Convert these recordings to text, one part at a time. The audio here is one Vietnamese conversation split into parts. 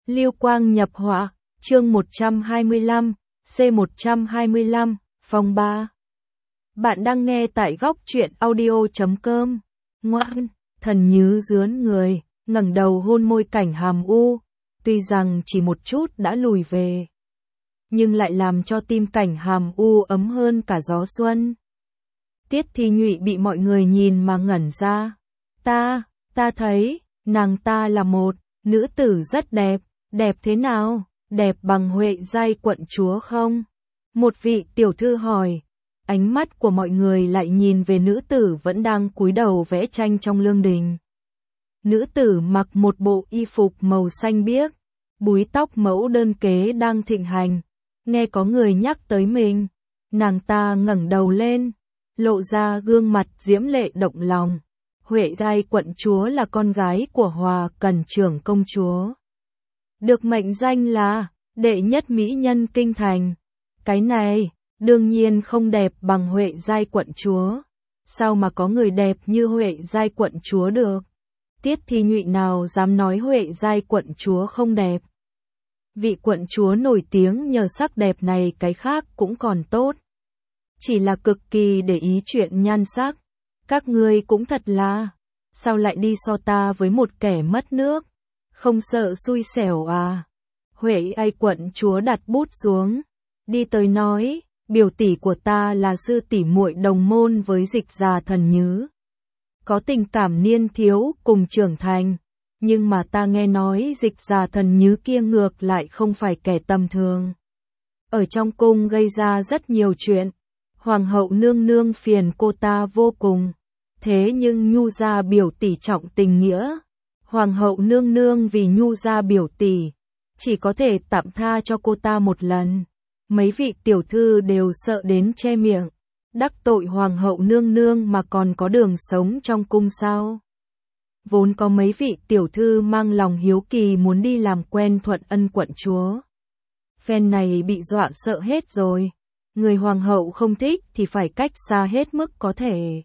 Lưu quang nhập họa, chương 125, C125, phòng 3. Bạn đang nghe tại góc truyện audio.com. Ngoan, Thần Nhứ rướn người, ngẩng đầu hôn môi Cảnh Hàm U, tuy rằng chỉ một chút đã lùi về, nhưng lại làm cho tim Cảnh Hàm U ấm hơn cả gió xuân. Tiết Thi Nhụy bị mọi người nhìn mà ngẩn ra. Ta thấy, nàng ta là một nữ tử rất đẹp. Đẹp thế nào? Đẹp bằng Huệ giai quận chúa không? Một vị tiểu thư hỏi. Ánh mắt của mọi người lại nhìn về nữ tử vẫn đang cúi đầu vẽ tranh trong lương đình. Nữ tử mặc một bộ y phục màu xanh biếc, búi tóc mẫu đơn kế đang thịnh hành. Nghe có người nhắc tới mình, nàng ta ngẩng đầu lên, lộ ra gương mặt diễm lệ động lòng. Huệ giai quận chúa là con gái của Hòa Cần trưởng công chúa, được mệnh danh là đệ nhất mỹ nhân kinh thành. Cái này đương nhiên không đẹp bằng Huệ giai quận chúa. Sao mà có người đẹp như Huệ giai quận chúa được? Tiết Thi Nhụy nào dám nói Huệ giai quận chúa không đẹp. Vị quận chúa nổi tiếng nhờ sắc đẹp này, cái khác cũng còn tốt, chỉ là cực kỳ để ý chuyện nhan sắc. Các ngươi cũng thật là, sao lại đi so ta với một kẻ mất nước, không sợ xui xẻo à? Huệ giai quận chúa đặt bút xuống, đi tới nói, biểu tỷ của ta là sư tỷ muội đồng môn với Dịch Già Thần Nhứ, có tình cảm niên thiếu cùng trưởng thành, nhưng mà ta nghe nói Dịch Già Thần Nhứ kia ngược lại không phải kẻ tầm thường. Ở trong cung gây ra rất nhiều chuyện, hoàng hậu nương nương phiền cô ta vô cùng. Thế nhưng Nhu gia biểu tỷ trọng tình nghĩa, hoàng hậu nương nương vì Nhu gia biểu tỷ, chỉ có thể tạm tha cho cô ta một lần. Mấy vị tiểu thư đều sợ đến che miệng, đắc tội hoàng hậu nương nương mà còn có đường sống trong cung sao? Vốn có mấy vị tiểu thư mang lòng hiếu kỳ muốn đi làm quen Thuận Ân quận chúa, phen này bị dọa sợ hết rồi. Người hoàng hậu không thích thì phải cách xa hết mức có thể.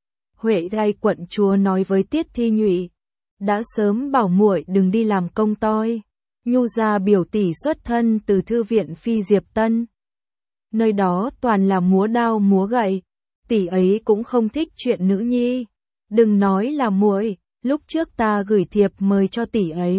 Huệ giai quận chúa nói với Tiết Thi Nhụy, đã sớm bảo muội đừng đi làm công toi. Nhu gia biểu tỷ xuất thân từ thư viện Phi Diệp Tân, nơi đó toàn là múa đao múa gậy, tỷ ấy cũng không thích chuyện nữ nhi. Đừng nói là muội, lúc trước ta gửi thiệp mời cho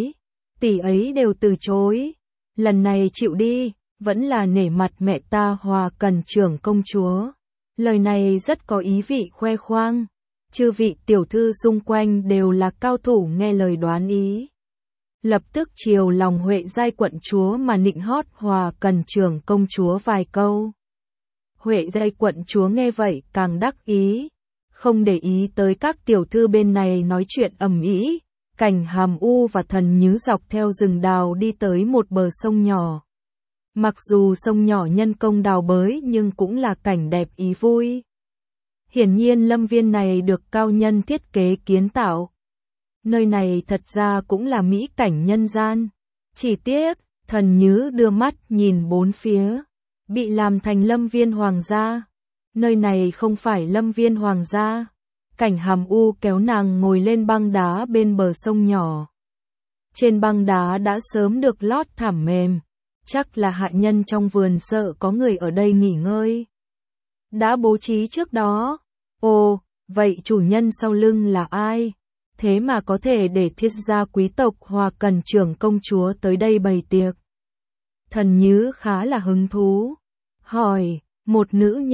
tỷ ấy đều từ chối. Lần này chịu đi, vẫn là nể mặt mẹ ta Hòa Cần trưởng công chúa. Lời này rất có ý vị khoe khoang. Chư vị tiểu thư xung quanh đều là cao thủ nghe lời đoán ý, lập tức chiều lòng Huệ giai quận chúa mà nịnh hót Hòa Cần trưởng công chúa vài câu. Huệ giai quận chúa nghe vậy càng đắc ý, không để ý tới các tiểu thư bên này nói chuyện ầm ĩ. Cảnh Hàm U và Thần Nhứ dọc theo rừng đào đi tới một bờ sông nhỏ. Mặc dù sông nhỏ nhân công đào bới nhưng cũng là cảnh đẹp ý vui. Hiển nhiên lâm viên này được cao nhân thiết kế kiến tạo. Nơi này thật ra cũng là mỹ cảnh nhân gian. Chỉ tiếc, Thần Nhứ đưa mắt nhìn bốn phía, bị làm thành lâm viên hoàng gia. Nơi này không phải lâm viên hoàng gia. Cảnh Hàm U kéo nàng ngồi lên băng đá bên bờ sông nhỏ. Trên băng đá đã sớm được lót thảm mềm, chắc là hạ nhân trong vườn sợ có người ở đây nghỉ ngơi, đã bố trí trước đó. Ồ, vậy chủ nhân sau lưng là ai? Thế mà có thể để thiết gia quý tộc Hòa Cần trưởng công chúa tới đây bày tiệc. Thần Nhứ khá là hứng thú, hỏi, một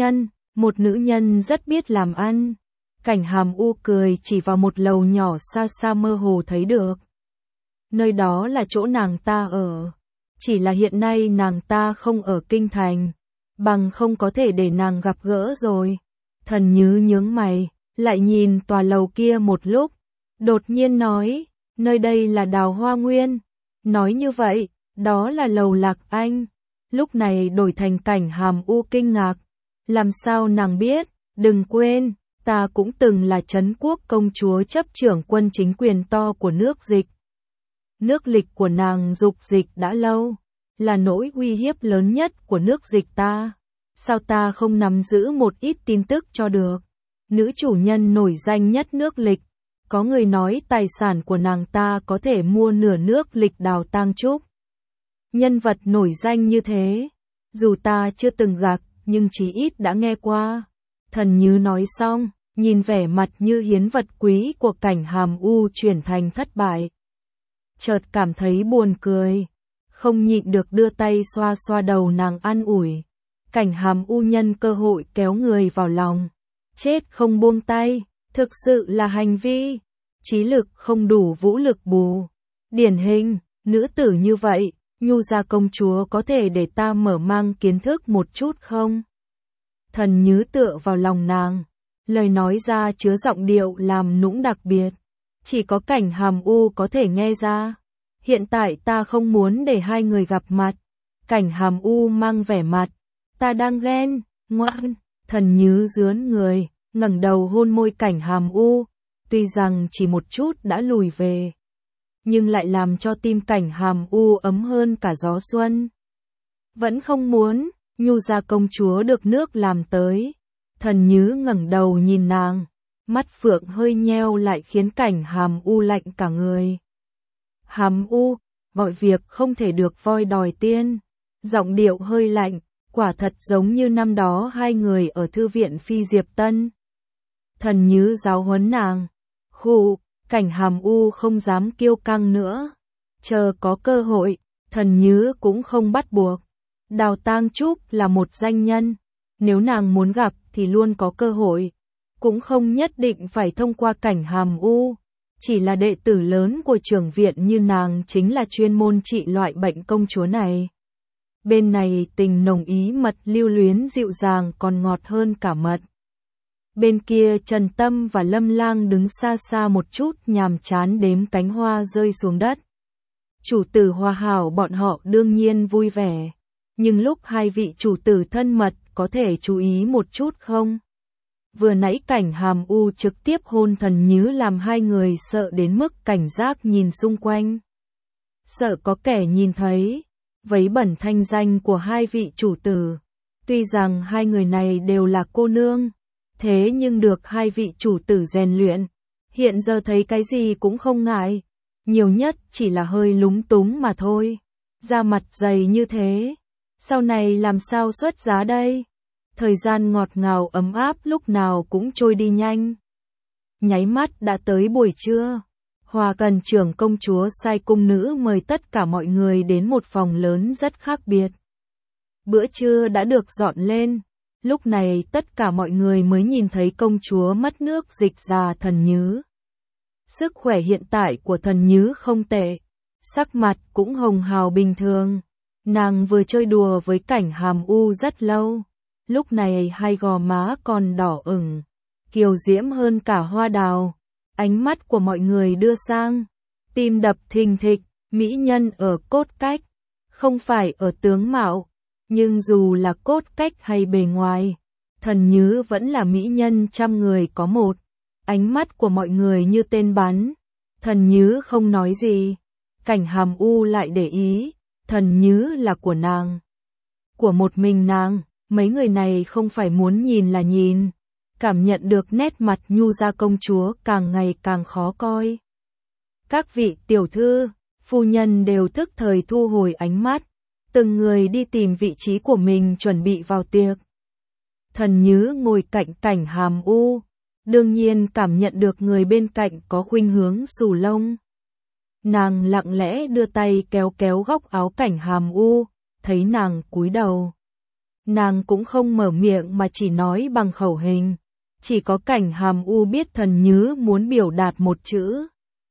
nữ nhân rất biết làm ăn. Cảnh Hàm U cười chỉ vào một lầu nhỏ xa xa mơ hồ thấy được. Nơi đó là chỗ nàng ta ở. Chỉ là hiện nay nàng ta không ở kinh thành, bằng không có thể để nàng gặp gỡ rồi. Thần Nhứ nhướng mày, lại nhìn tòa lầu kia một lúc, đột nhiên nói, nơi đây là Đào Hoa Nguyên. Nói như vậy, đó là lầu Lạc Anh. Lúc này đổi thành Cảnh Hàm U kinh ngạc. Làm sao nàng biết? Đừng quên, ta cũng từng là Trấn Quốc công chúa chấp trưởng quân chính quyền to của nước Dịch. Nước Lịch của nàng dục dịch đã lâu, là nỗi uy hiếp lớn nhất của nước Dịch ta. Sao ta không nắm giữ một ít tin tức cho được? Nữ chủ nhân nổi danh nhất nước Lịch, Có người nói tài sản của nàng ta có thể mua nửa nước lịch đào tang trúc. Nhân vật nổi danh như thế, dù ta chưa từng gặp, nhưng chí ít đã nghe qua. Thần Nhứ nói xong, nhìn vẻ mặt như hiến vật quý của Cảnh Hàm U chuyển thành thất bại. Chợt cảm thấy buồn cười, không nhịn được đưa tay xoa xoa đầu nàng an ủi. Cảnh Hàm U nhân cơ hội kéo người vào lòng. Chết không buông tay, thực sự là hành vi. Trí lực không đủ vũ lực bù. Điển hình, nữ tử như vậy, Nhu gia công chúa có thể để ta mở mang kiến thức một chút không? Thần Nhứ tựa vào lòng nàng, lời nói ra chứa giọng điệu làm nũng đặc biệt. Chỉ có Cảnh Hàm U có thể nghe ra. Hiện tại ta không muốn để hai người gặp mặt. Cảnh Hàm U mang vẻ mặt. Ta đang ghen, ngoan. Thần Nhứ rướn người, ngẩng đầu hôn môi Cảnh Hàm U. Tuy rằng chỉ một chút đã lùi về, nhưng lại làm cho tim Cảnh Hàm U ấm hơn cả gió xuân. Vẫn không muốn, Nhu gia công chúa được nước làm tới. Thần Nhứ ngẩng đầu nhìn nàng, mắt phượng hơi nheo lại khiến Cảnh Hàm U lạnh cả người. Hàm U, mọi việc không thể được voi đòi tiên. Giọng điệu hơi lạnh, quả thật giống như năm đó hai người ở thư viện Phi Diệp Tân. Thần Nhứ giáo huấn nàng. Khụ, Cảnh Hàm U không dám kiêu căng nữa. Chờ có cơ hội, Thần Nhứ cũng không bắt buộc. Đào Tang Trúc là một danh nhân, nếu nàng muốn gặp thì luôn có cơ hội. Cũng không nhất định phải thông qua Cảnh Hàm U. Chỉ là đệ tử lớn của trưởng viện như nàng chính là chuyên môn trị loại bệnh công chúa này. Bên này tình nồng ý mật lưu luyến dịu dàng còn ngọt hơn cả mật. Bên kia Trần Tâm và Lâm Lang đứng xa xa một chút nhàm chán đếm cánh hoa rơi xuống đất. Chủ tử hòa hảo bọn họ đương nhiên vui vẻ. Nhưng lúc hai vị chủ tử thân mật có thể chú ý một chút không? Vừa nãy Cảnh Hàm U trực tiếp hôn Thần Nhứ làm hai người sợ đến mức cảnh giác nhìn xung quanh. Sợ có kẻ nhìn thấy, vấy bẩn thanh danh của hai vị chủ tử. Tuy rằng hai người này đều là cô nương, thế nhưng được hai vị chủ tử rèn luyện, hiện giờ thấy cái gì cũng không ngại, nhiều nhất chỉ là hơi lúng túng mà thôi. Da mặt dày như thế, sau này làm sao xuất giá đây? Thời gian ngọt ngào ấm áp lúc nào cũng trôi đi nhanh. Nháy mắt đã tới buổi trưa. Hòa Cần trưởng công chúa sai cung nữ mời tất cả mọi người đến một phòng lớn rất khác biệt. Bữa trưa đã được dọn lên. Lúc này tất cả mọi người mới nhìn thấy công chúa mất nước dịch già Thần Nhứ. Sức khỏe hiện tại của Thần Nhứ không tệ, sắc mặt cũng hồng hào bình thường. Nàng vừa chơi đùa với Cảnh Hàm U rất lâu, lúc này hai gò má còn đỏ ửng, kiều diễm hơn cả hoa đào. Ánh mắt của mọi người đưa sang, tim đập thình thịch, mỹ nhân ở cốt cách, không phải ở tướng mạo. Nhưng dù là cốt cách hay bề ngoài, Thần Nhứ vẫn là mỹ nhân trăm người có một. Ánh mắt của mọi người như tên bắn. Thần Nhứ không nói gì. Cảnh Hàm U lại để ý. Thần Nhứ là của nàng, của một mình nàng. Mấy người này không phải muốn nhìn là nhìn. Cảm nhận được nét mặt Nhu gia công chúa càng ngày càng khó coi. Các vị tiểu thư, phu nhân đều thức thời thu hồi ánh mắt. Từng người đi tìm vị trí của mình chuẩn bị vào tiệc. Thần Nhứ ngồi cạnh Cảnh Hàm U, đương nhiên cảm nhận được người bên cạnh có khuynh hướng xù lông. Nàng lặng lẽ đưa tay kéo kéo góc áo Cảnh Hàm U, thấy nàng cúi đầu. Nàng cũng không mở miệng mà chỉ nói bằng khẩu hình. Chỉ có Cảnh Hàm U biết Thần Nhứ muốn biểu đạt một chữ.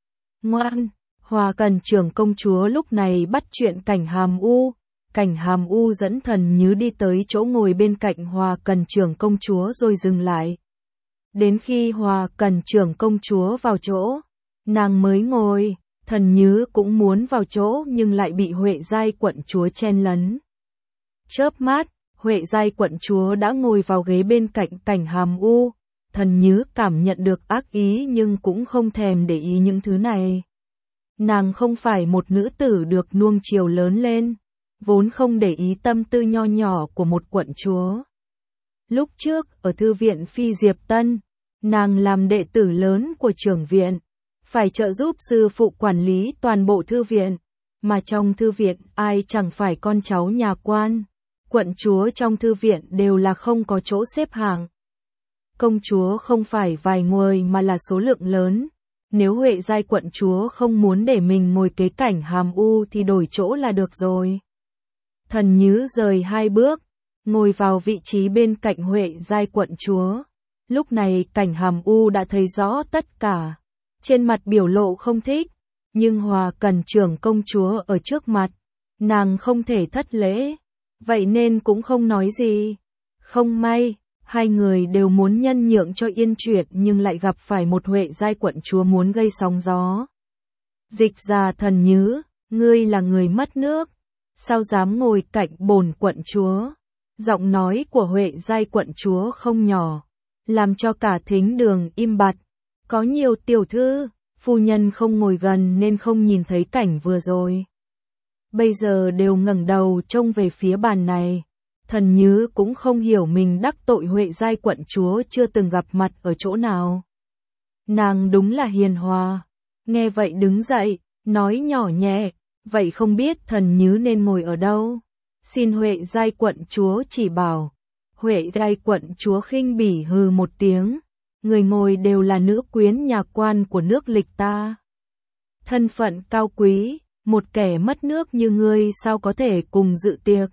Ngoan. Hòa Cần trưởng công chúa lúc này bắt chuyện Cảnh Hàm U. Cảnh Hàm U dẫn Thần Nhứ đi tới chỗ ngồi bên cạnh Hòa Cần trưởng công chúa rồi dừng lại. Đến khi Hòa Cần trưởng công chúa vào chỗ, nàng mới ngồi. Thần Nhứ cũng muốn vào chỗ nhưng lại bị Huệ Giai quận chúa chen lấn. Chớp mắt, Huệ Giai quận chúa đã ngồi vào ghế bên cạnh Cảnh Hàm U. Thần Nhứ cảm nhận được ác ý nhưng cũng không thèm để ý những thứ này. Nàng không phải một nữ tử được nuông chiều lớn lên, vốn không để ý tâm tư nho nhỏ của một quận chúa. Lúc trước, ở thư viện Phi Diệp Tân, nàng làm đệ tử lớn của trưởng viện, phải trợ giúp sư phụ quản lý toàn bộ thư viện, mà trong thư viện ai chẳng phải con cháu nhà quan, quận chúa trong thư viện đều là không có chỗ xếp hạng. Công chúa không phải vài người mà là số lượng lớn, nếu Huệ giai quận chúa không muốn để mình ngồi kế Cảnh Hàm U thì đổi chỗ là được rồi. Thần Nhứ rời 2 bước, ngồi vào vị trí bên cạnh Huệ giai quận chúa. Lúc này Cảnh Hàm U đã thấy rõ tất cả, trên mặt biểu lộ không thích, nhưng Hòa Cần trưởng công chúa ở trước mặt, nàng không thể thất lễ, vậy nên cũng không nói gì. Không may, hai người đều muốn nhân nhượng cho yên chuyện nhưng lại gặp phải một Huệ giai quận chúa muốn gây sóng gió. Dịch ra Thần Nhứ, ngươi là người mất nước, sao dám ngồi cạnh bổn quận chúa? Giọng nói của Huệ giai quận chúa không nhỏ, làm cho cả thính đường im bặt. Có nhiều tiểu thư, phu nhân không ngồi gần nên không nhìn thấy cảnh vừa rồi. Bây giờ đều ngẩng đầu trông về phía bàn này. Thần Nhứ cũng không hiểu mình đắc tội Huệ giai quận chúa chưa từng gặp mặt ở chỗ nào. Nàng đúng là hiền hòa. Nghe vậy đứng dậy, nói nhỏ nhẹ, vậy không biết Thần Nhứ nên ngồi ở đâu? Xin Huệ giai quận chúa chỉ bảo. Huệ giai quận chúa khinh bỉ hừ một tiếng. Người ngồi đều là nữ quyến nhà quan của nước Lịch ta. Thân phận cao quý, một kẻ mất nước như ngươi sao có thể cùng dự tiệc?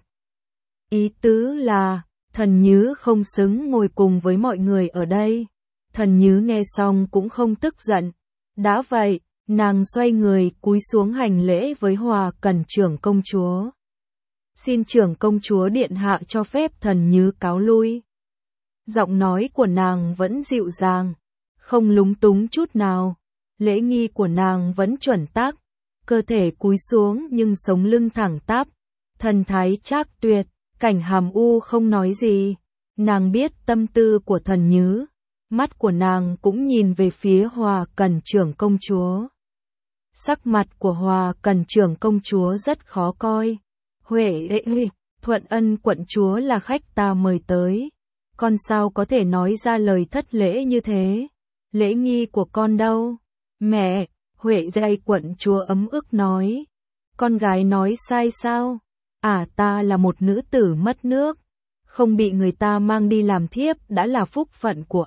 Ý tứ là, Thần Nhứ không xứng ngồi cùng với mọi người ở đây. Thần Nhứ nghe xong cũng không tức giận. Đã vậy, nàng xoay người cúi xuống hành lễ với Hòa Cần trưởng công chúa. Xin trưởng công chúa điện hạ cho phép Thần Nhứ cáo lui. Giọng nói của nàng vẫn dịu dàng, không lúng túng chút nào. Lễ nghi của nàng vẫn chuẩn tắc, cơ thể cúi xuống nhưng sống lưng thẳng tắp, thần thái trác tuyệt. Cảnh Hàm U không nói gì, nàng biết tâm tư của Thần Nhứ, mắt của nàng cũng nhìn về phía Hòa Cần trưởng công chúa. Sắc mặt của Hòa Cần trưởng công chúa rất khó coi. Huệ Thuận Ân quận chúa là khách ta mời tới, con sao có thể nói ra lời thất lễ như thế? Lễ nghi của con đâu? Mẹ, Huệ giai quận chúa ấm ức nói. Con gái nói sai sao? Ta là một nữ tử mất nước, không bị người ta mang đi làm thiếp đã là phúc phận của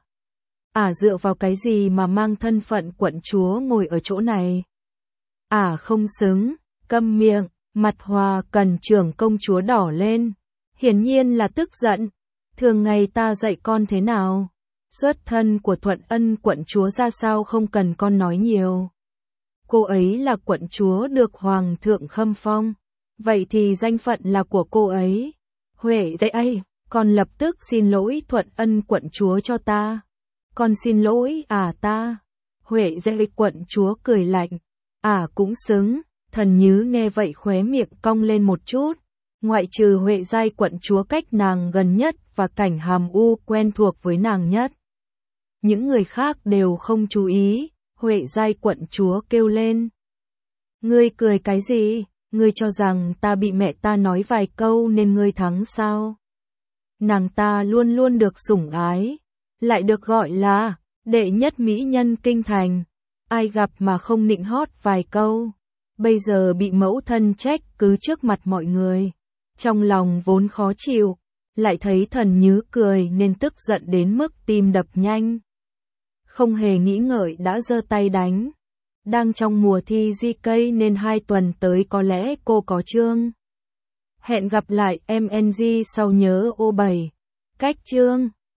dựa vào cái gì mà mang thân phận quận chúa ngồi ở chỗ này? Không xứng, câm miệng, mặt Hòa Cần trưởng công chúa đỏ lên, hiển nhiên là tức giận. Thường ngày ta dạy con thế nào? Xuất thân của Thuận Ân quận chúa ra sao không cần con nói nhiều. Cô ấy là quận chúa được Hoàng thượng khâm phong. Vậy thì danh phận là của cô ấy. Huệ giai, con lập tức xin lỗi Thuận Ân quận chúa cho ta. Con xin lỗi ta. Huệ giai quận chúa cười lạnh. Cũng xứng. Thần Nhứ nghe vậy khóe miệng cong lên một chút. Ngoại trừ Huệ giai quận chúa cách nàng gần nhất và Cảnh Hàm U quen thuộc với nàng nhất, những người khác đều không chú ý. Huệ giai quận chúa kêu lên. Ngươi cười cái gì? Ngươi cho rằng ta bị mẹ ta nói vài câu nên ngươi thắng sao? Nàng ta luôn luôn được sủng ái, lại được gọi là đệ nhất mỹ nhân kinh thành. Ai gặp mà không nịnh hót vài câu. Bây giờ bị mẫu thân trách cứ trước mặt mọi người. Trong lòng vốn khó chịu, lại thấy Thần Nhứ cười nên tức giận đến mức tim đập nhanh. Không hề nghĩ ngợi đã giơ tay đánh. Đang trong mùa thi GK nên 2 tuần tới có lẽ cô có chương. Hẹn gặp lại MNG sau nhớ ô 7. Cách chương.